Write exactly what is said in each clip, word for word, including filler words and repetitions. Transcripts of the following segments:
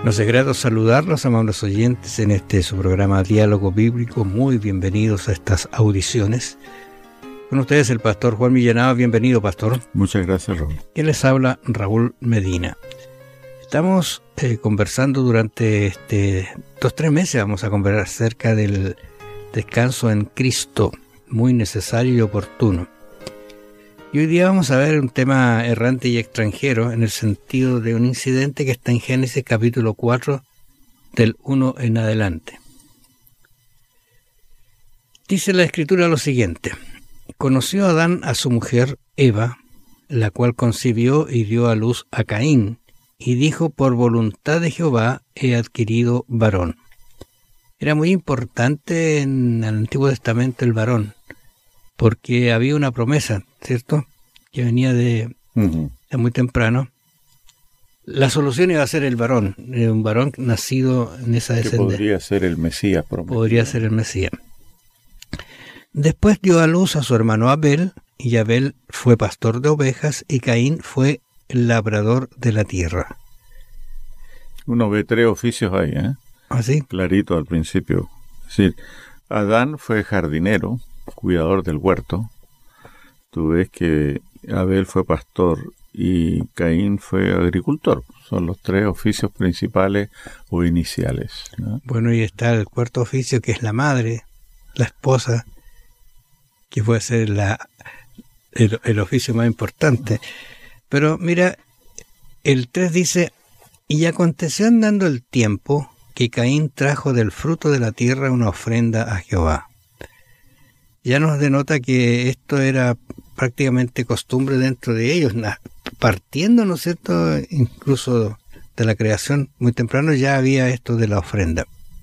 Nos es grato saludarlos, amables oyentes, en este su programa Diálogo Bíblico. Muy bienvenidos a estas audiciones. Con ustedes el pastor Juan Millanado. Bienvenido, pastor. Muchas gracias, Raúl. Y les habla Raúl Medina. Estamos eh, conversando durante este, dos, tres meses, vamos a conversar acerca del descanso en Cristo, muy necesario y oportuno. Y hoy día vamos a ver un tema errante y extranjero en el sentido de un incidente que está en Génesis capítulo cuatro, del uno en adelante. Dice la Escritura lo siguiente: conoció Adán a su mujer Eva, la cual concibió y dio a luz a Caín, y dijo: por voluntad de Jehová he adquirido varón. Era muy importante en el Antiguo Testamento el varón, porque había una promesa, ¿cierto?, que venía de, uh-huh. de muy temprano. La solución iba a ser el varón, un varón nacido en esa descendencia. Que podría ser el Mesías prometido. Podría ser el Mesías. Después dio a luz a su hermano Abel, y Abel fue pastor de ovejas, y Caín fue labrador de la tierra. Uno ve tres oficios ahí, ¿eh? ¿Ah, sí? Clarito al principio. Es decir, Adán fue jardinero, cuidador del huerto. Tú ves que Abel fue pastor y Caín fue agricultor. Son los tres oficios principales o iniciales, ¿no? Bueno, y está el cuarto oficio, que es la madre, la esposa, que puede ser la, el, el oficio más importante. Pero mira, el tres dice: y aconteció andando el tiempo que Caín trajo del fruto de la tierra una ofrenda a Jehová. Ya nos denota que esto era prácticamente costumbre dentro de ellos, partiendo, ¿no es cierto?, incluso de la creación, muy temprano ya había esto de la ofrenda.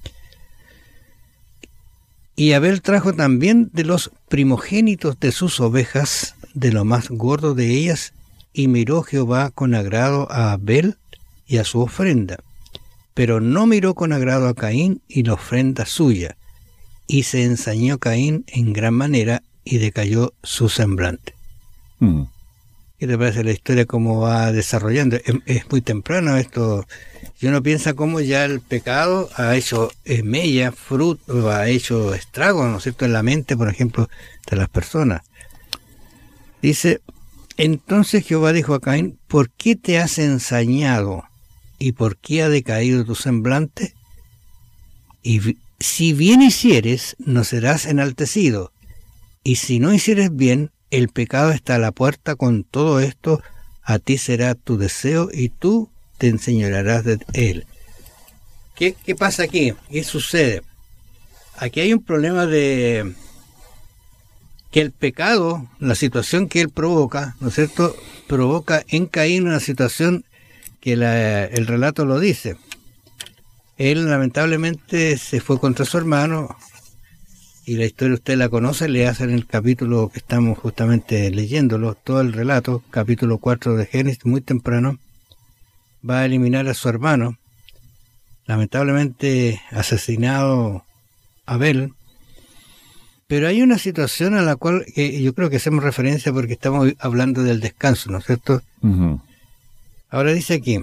Y Abel trajo también de los primogénitos de sus ovejas, de lo más gordo de ellas, y miró Jehová con agrado a Abel y a su ofrenda, pero no miró con agrado a Caín y la ofrenda suya. Y se ensañó Caín en gran manera y decayó su semblante. Mm. ¿Qué te parece la historia cómo va desarrollando? Es, es muy temprano esto. Y uno piensa cómo ya el pecado ha hecho eh, mella, fruto, ha hecho estragos, ¿no es cierto?, en la mente, por ejemplo, de las personas. Dice: entonces Jehová dijo a Caín: ¿por qué te has ensañado? ¿Y por qué ha decaído tu semblante? Y si bien hicieres, no serás enaltecido, y si no hicieres bien, el pecado está a la puerta. Con todo esto, a ti será tu deseo, y tú te enseñorearás de él. ¿Qué, qué pasa aquí? ¿Qué sucede? Aquí hay un problema de que el pecado, la situación que él provoca, ¿no es cierto?, provoca en Caín una situación que la, el relato lo dice. Él lamentablemente se fue contra su hermano, y la historia usted la conoce, le hacen el capítulo que estamos justamente leyéndolo, todo el relato, capítulo cuatro de Génesis, muy temprano. Va a eliminar a su hermano, lamentablemente asesinado Abel. Pero hay una situación a la cual eh, yo creo que hacemos referencia porque estamos hablando del descanso, ¿no es cierto? Uh-huh. Ahora dice aquí: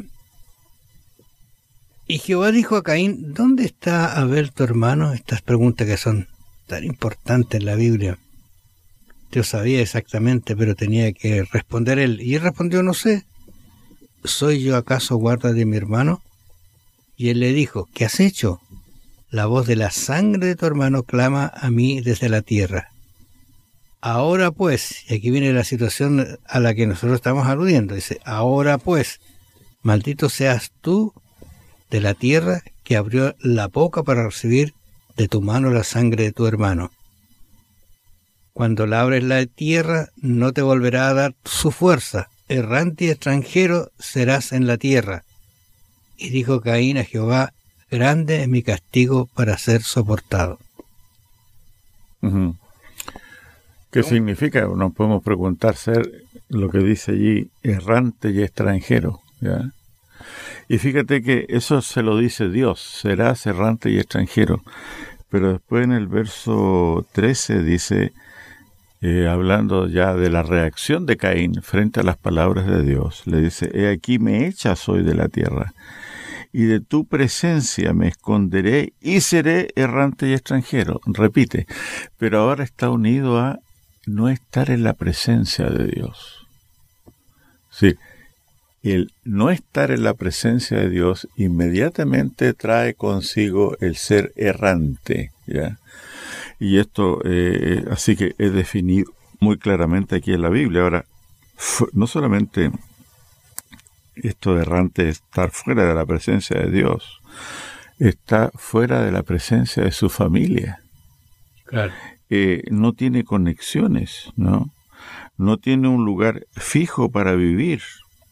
y Jehová dijo a Caín: ¿dónde está Abel tu hermano? Estas preguntas que son tan importantes en la Biblia. Yo sabía exactamente, pero tenía que responder él. Y él respondió: no sé. ¿Soy yo acaso guarda de mi hermano? Y él le dijo: ¿qué has hecho? La voz de la sangre de tu hermano clama a mí desde la tierra. Ahora pues, y aquí viene la situación a la que nosotros estamos aludiendo, dice: ahora pues, maldito seas tú de la tierra, que abrió la boca para recibir de tu mano la sangre de tu hermano. Cuando labres la tierra, no te volverá a dar su fuerza. Errante y extranjero serás en la tierra. Y dijo Caín a Jehová: grande es mi castigo para ser soportado. Uh-huh. ¿Qué significa? Nos podemos preguntar ser lo que dice allí, errante y extranjero, ¿ya? Y fíjate que eso se lo dice Dios: serás errante y extranjero. Pero después en el verso trece dice, eh, hablando ya de la reacción de Caín frente a las palabras de Dios, le dice: he aquí me echas hoy de la tierra, y de tu presencia me esconderé y seré errante y extranjero. Repite, pero ahora está unido a no estar en la presencia de Dios. Sí, el no estar en la presencia de Dios inmediatamente trae consigo el ser errante, ¿ya? Y esto, eh, así que es definido muy claramente aquí en la Biblia. Ahora, no solamente esto de errante es estar fuera de la presencia de Dios, está fuera de la presencia de su familia. Claro. Eh, no tiene conexiones, ¿no? No tiene un lugar fijo para vivir.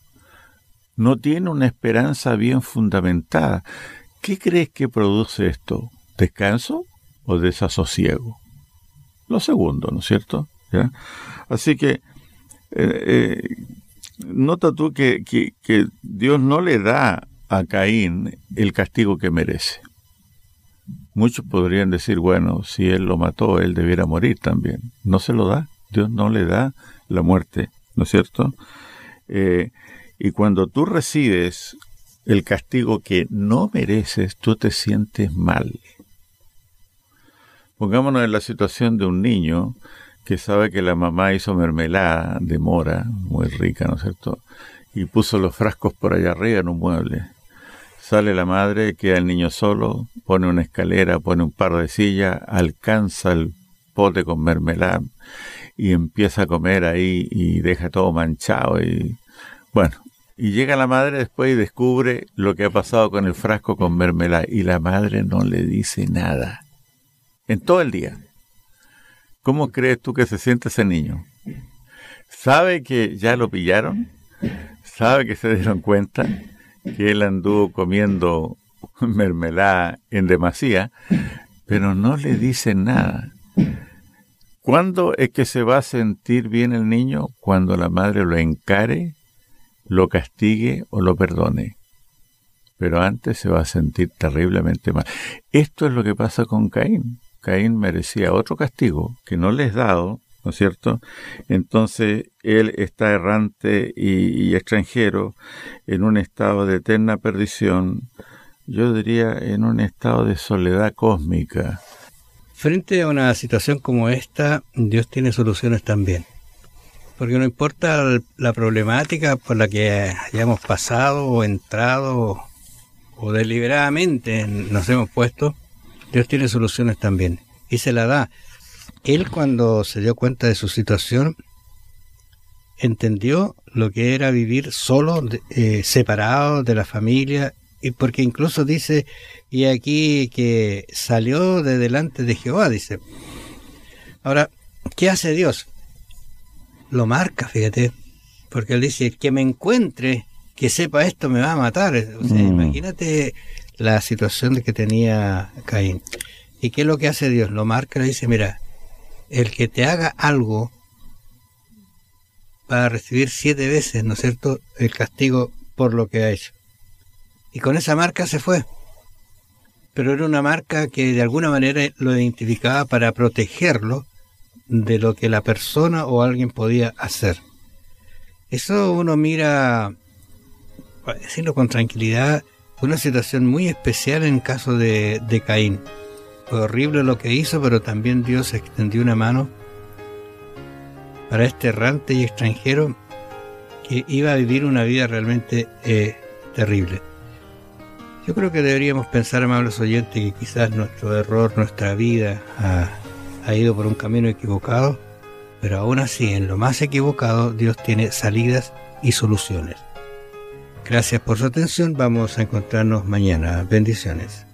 No tiene una esperanza bien fundamentada. ¿Qué crees que produce esto? ¿Descanso o desasosiego? Lo segundo, ¿no es cierto? ¿Ya? Así que eh, eh, nota tú que, que, que Dios no le da a Caín el castigo que merece. Muchos podrían decir, bueno, si él lo mató, él debiera morir también. No se lo da. Dios no le da la muerte, ¿no es cierto? Eh, y cuando tú recibes el castigo que no mereces, tú te sientes mal. Pongámonos en la situación de un niño que sabe que la mamá hizo mermelada de mora, muy rica, ¿no es cierto? Y puso los frascos por allá arriba en un mueble. Sale la madre, queda el niño solo, pone una escalera, pone un par de sillas, alcanza el pote con mermelada y empieza a comer ahí y deja todo manchado. Y bueno, y llega la madre después y descubre lo que ha pasado con el frasco con mermelada y la madre no le dice nada en todo el día. ¿Cómo crees tú que se siente ese niño? ¿Sabe que ya lo pillaron? ¿Sabe que se dieron cuenta que él anduvo comiendo mermelada en demasía? Pero no le dice nada. ¿Cuándo es que se va a sentir bien el niño? Cuando la madre lo encare, lo castigue o lo perdone. Pero antes se va a sentir terriblemente mal. Esto es lo que pasa con Caín. Caín merecía otro castigo que no le es dado, ¿no es cierto? Entonces él está errante y, y extranjero en un estado de eterna perdición, yo diría en un estado de soledad cósmica. Frente a una situación como esta, Dios tiene soluciones también. Porque no importa la problemática por la que hayamos pasado o entrado o deliberadamente nos hemos puesto, Dios tiene soluciones también, y se la da. Él, cuando se dio cuenta de su situación, entendió lo que era vivir solo, eh, separado de la familia, y porque incluso dice, y aquí que salió de delante de Jehová, dice. Ahora, ¿qué hace Dios? Lo marca, fíjate, porque él dice, el que me encuentre, que sepa esto, me va a matar. O sea, mm. Imagínate la situación que tenía Caín. ¿Y qué es lo que hace Dios? Lo marca y le dice, mira, el que te haga algo va a recibir siete veces, ¿no es cierto?, el castigo por lo que ha hecho. Y con esa marca se fue. Pero era una marca que de alguna manera lo identificaba para protegerlo de lo que la persona o alguien podía hacer. Eso uno mira, para decirlo con tranquilidad, una situación muy especial en el caso de, de Caín. Fue horrible lo que hizo, pero también Dios extendió una mano para este errante y extranjero que iba a vivir una vida realmente eh, terrible. Yo creo que deberíamos pensar, amables oyentes, que quizás nuestro error, nuestra vida ha, ha ido por un camino equivocado, pero aún así, en lo más equivocado, Dios tiene salidas y soluciones. Gracias por su atención, vamos a encontrarnos mañana. Bendiciones.